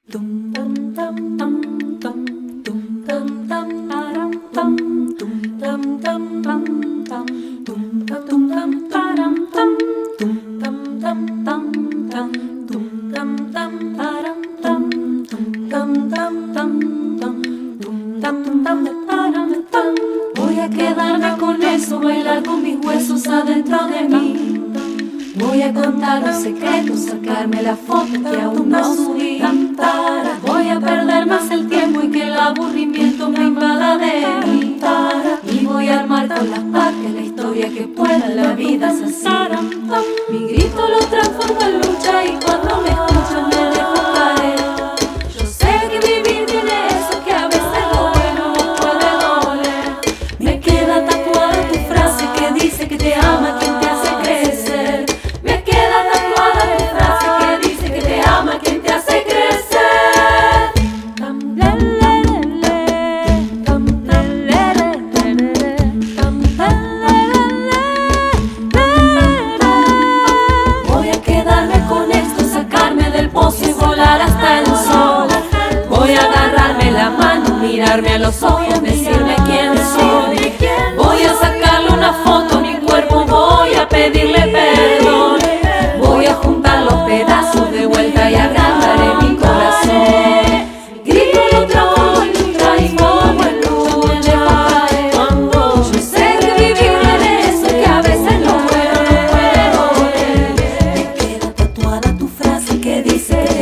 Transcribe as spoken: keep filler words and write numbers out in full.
Tum tam tam tam tam tum tam tam param tam tum tam tam tam tam tum tam tum tam param tam tum tam tam tam tam tum tam tam param tam tum tam tam tam tam tum tam tam param tam. Voy a quedarme con eso, bailar con mis huesos adentro de mí. Voy a contar los secretos, sacarme la foto que aún no subí. Voy a perder más el tiempo y que el aburrimiento me invada de mí. Y voy a armar con las partes la historia que pueda, la vida es así. Mi grito lo transformo en lucha y cuando me escuchan me dejo caer. Yo sé que vivir tiene eso, que a veces lo bueno no puede doler. Me queda tatuada tu frase que dice que te ama quien te hace crecer. Me queda tatuada tu frase que dice que te ama quien te hace crecer. Voy a quedarme con esto, sacarme del pozo y volar hasta el sol. Voy a agarrarme la mano, mirarme a los ojos, decirme quién soy. Voy a sacarle una foto a mi cuerpo, voy a pedirle perdón. Voy a juntar los pedazos de vuelta y agarraré mi corazón. Grito lo trabajo en lucha y como el nudo me dejo caer. Yo sé que vivir tiene eso, que a veces lo bueno no puede doler. Me queda tatuada tu frase que dice